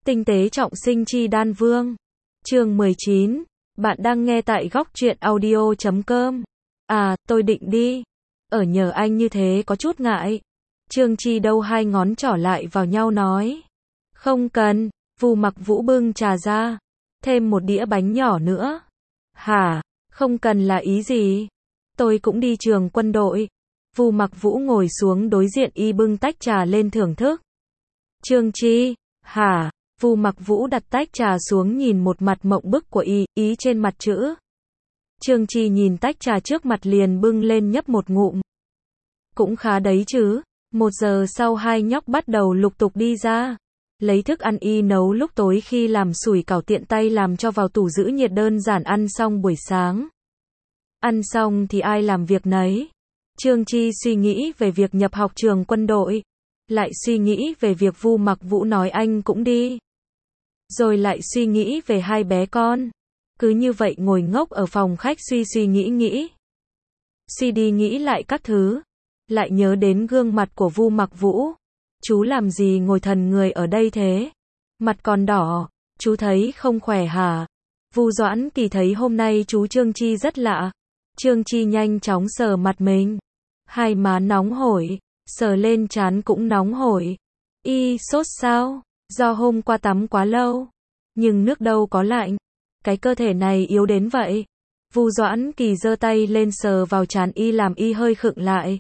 Tinh tế trọng sinh chi đan vương. Chương 19. Bạn đang nghe tại góc truyện audio.com. À, tôi định đi. Ở nhờ anh như thế có chút ngại. Trương Chi đâu hai ngón trỏ lại vào nhau nói. Không cần. Vu Mặc Vũ bưng trà ra. Thêm một đĩa bánh nhỏ nữa. Hả? Không cần là ý gì? Tôi cũng đi trường quân đội. Vu Mặc Vũ ngồi xuống đối diện y bưng tách trà lên thưởng thức. Trương Chi. Hả? Vu Mặc Vũ đặt tách trà xuống nhìn một mặt mộng bức của y, ý trên mặt chữ. Trương Chi nhìn tách trà trước mặt liền bưng lên nhấp một ngụm. Cũng khá đấy chứ. 1 giờ sau hai nhóc bắt đầu lục tục đi ra. Lấy thức ăn y nấu lúc tối khi làm sủi cảo tiện tay làm cho vào tủ giữ nhiệt đơn giản ăn xong buổi sáng. Ăn xong thì ai làm việc nấy. Trương Chi suy nghĩ về việc nhập học trường quân đội. Lại suy nghĩ về việc Vu Mặc Vũ nói anh cũng đi. Rồi lại suy nghĩ về hai bé con. Cứ như vậy ngồi ngốc ở phòng khách suy nghĩ. Suy đi nghĩ lại các thứ. Lại nhớ đến gương mặt của Vu Mặc Vũ. Chú làm gì ngồi thần người ở đây thế? Mặt còn đỏ, chú thấy không khỏe hả? Vu Doãn Kỳ thấy hôm nay chú Trương Chi rất lạ. Trương Chi nhanh chóng sờ mặt mình. Hai má nóng hổi, sờ lên trán cũng nóng hổi. Y sốt sao? Do hôm qua tắm quá lâu. Nhưng nước đâu có lạnh. Cái cơ thể này yếu đến vậy. Vu Doãn Kỳ giơ tay lên sờ vào trán y làm y hơi khựng lại.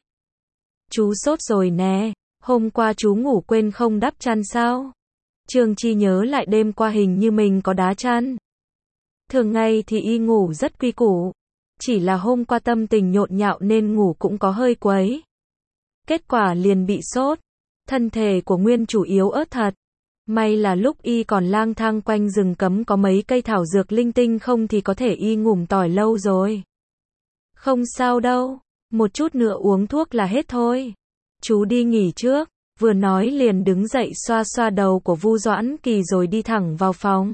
Chú sốt rồi nè. Hôm qua chú ngủ quên không đắp chăn sao? Trương Chi nhớ lại đêm qua hình như mình có đá chăn. Thường ngày thì y ngủ rất quy củ. Chỉ là hôm qua tâm tình nhộn nhạo nên ngủ cũng có hơi quấy. Kết quả liền bị sốt. Thân thể của Nguyên chủ yếu ớt thật. May là lúc y còn lang thang quanh rừng cấm có mấy cây thảo dược linh tinh không thì có thể y ngủm tỏi lâu rồi. Không sao đâu. Một chút nữa uống thuốc là hết thôi. Chú đi nghỉ trước. Vừa nói liền đứng dậy xoa xoa đầu của Vu Doãn Kỳ rồi đi thẳng vào phòng.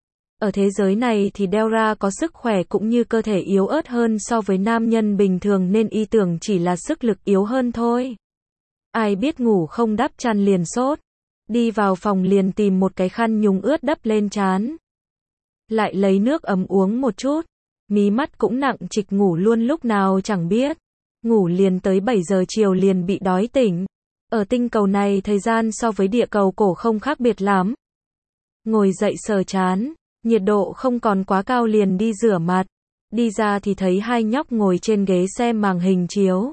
Ở thế giới này thì Delra có sức khỏe cũng như cơ thể yếu ớt hơn so với nam nhân bình thường nên y tưởng chỉ là sức lực yếu hơn thôi. Ai biết ngủ không đắp chăn liền sốt. Đi vào phòng liền tìm một cái khăn nhúng ướt đắp lên trán. Lại lấy nước ấm uống một chút. Mí mắt cũng nặng trịch ngủ luôn lúc nào chẳng biết. Ngủ liền tới 7 giờ chiều liền bị đói tỉnh. Ở tinh cầu này thời gian so với địa cầu cổ không khác biệt lắm. Ngồi dậy sờ trán. Nhiệt độ không còn quá cao liền đi rửa mặt. Đi ra thì thấy hai nhóc ngồi trên ghế xem màn hình chiếu.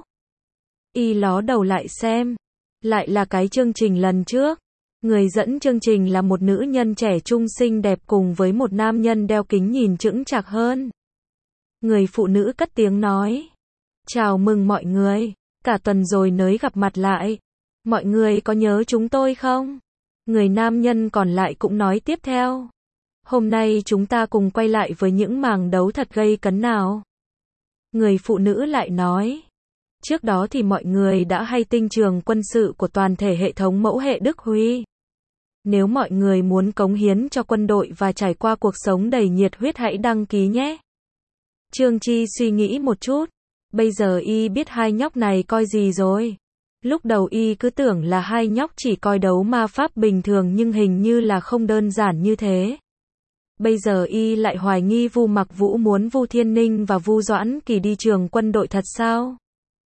Y ló đầu lại xem. Lại là cái chương trình lần trước. Người dẫn chương trình là một nữ nhân trẻ trung xinh đẹp cùng với một nam nhân đeo kính nhìn chững chạc hơn. Người phụ nữ cất tiếng nói. Chào mừng mọi người. Cả tuần rồi mới gặp mặt lại. Mọi người có nhớ chúng tôi không? Người nam nhân còn lại cũng nói tiếp theo. Hôm nay chúng ta cùng quay lại với những màn đấu thật gây cấn nào. Người phụ nữ lại nói. Trước đó thì mọi người đã hay tinh trường quân sự của toàn thể hệ thống mẫu hệ Đức Huy. Nếu mọi người muốn cống hiến cho quân đội và trải qua cuộc sống đầy nhiệt huyết hãy đăng ký nhé. Trương Chi suy nghĩ một chút. Bây giờ y biết hai nhóc này coi gì rồi. Lúc đầu y cứ tưởng là hai nhóc chỉ coi đấu ma pháp bình thường nhưng hình như là không đơn giản như thế. Bây giờ y lại hoài nghi Vu Mặc Vũ muốn Vu Thiên Ninh và Vu Doãn Kỳ đi trường quân đội thật sao?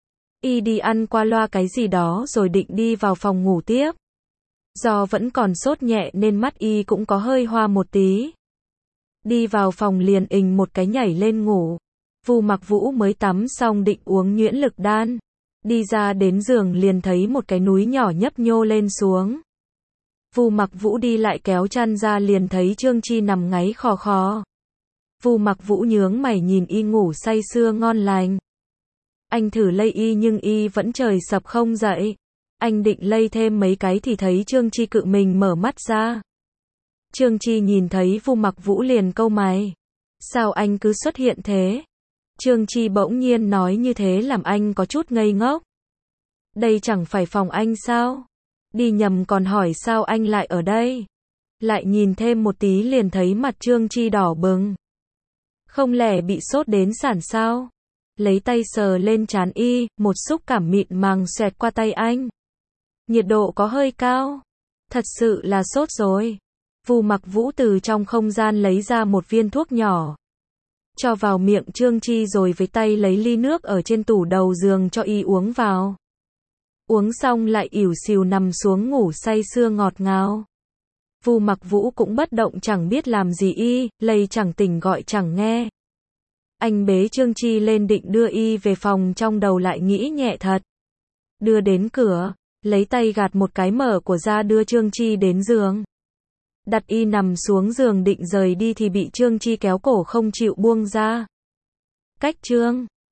Y đi ăn qua loa cái gì đó rồi định đi vào phòng ngủ tiếp. Do vẫn còn sốt nhẹ nên mắt y cũng có hơi hoa một tí. Đi vào phòng liền ình một cái nhảy lên ngủ. Vu Mặc Vũ mới tắm xong định uống nhuyễn lực đan. Đi ra đến giường liền thấy một cái núi nhỏ nhấp nhô lên xuống. Vu Mặc Vũ đi lại kéo chăn ra liền thấy Trương Chi nằm ngáy khò khò. Vu Mặc Vũ nhướng mày nhìn y ngủ say sưa ngon lành. Anh thử lay y nhưng y vẫn trời sập không dậy. Anh định lay thêm mấy cái thì thấy Trương Chi cự mình mở mắt ra. Trương Chi nhìn thấy Vu Mặc Vũ liền cau mày. Sao anh cứ xuất hiện thế? Trương Chi bỗng nhiên nói như thế làm anh có chút ngây ngốc. Đây chẳng phải phòng anh sao? Đi nhầm còn hỏi sao anh lại ở đây? Lại nhìn thêm một tí liền thấy mặt Trương Chi đỏ bừng. Không lẽ bị sốt đến sản sao? Lấy tay sờ lên trán y, một xúc cảm mịn màng xoẹt qua tay anh. Nhiệt độ có hơi cao. Thật sự là sốt rồi. Vu Mặc Vũ từ trong không gian lấy ra một viên thuốc nhỏ, cho vào miệng Trương Chi rồi với tay lấy ly nước ở trên tủ đầu giường cho y uống vào. Uống xong lại ỉu xìu nằm xuống ngủ say sưa ngọt ngào. Vu Mặc Vũ cũng bất động chẳng biết làm gì y, lay chẳng tỉnh gọi chẳng nghe. Anh bế Trương Chi lên định đưa y về phòng, trong đầu lại nghĩ nhẹ thật. Đưa đến cửa, lấy tay gạt một cái mở của ra đưa Trương Chi đến giường. Đặt y nằm xuống giường định rời đi thì bị Trương Chi kéo cổ không chịu buông ra. Cách Trương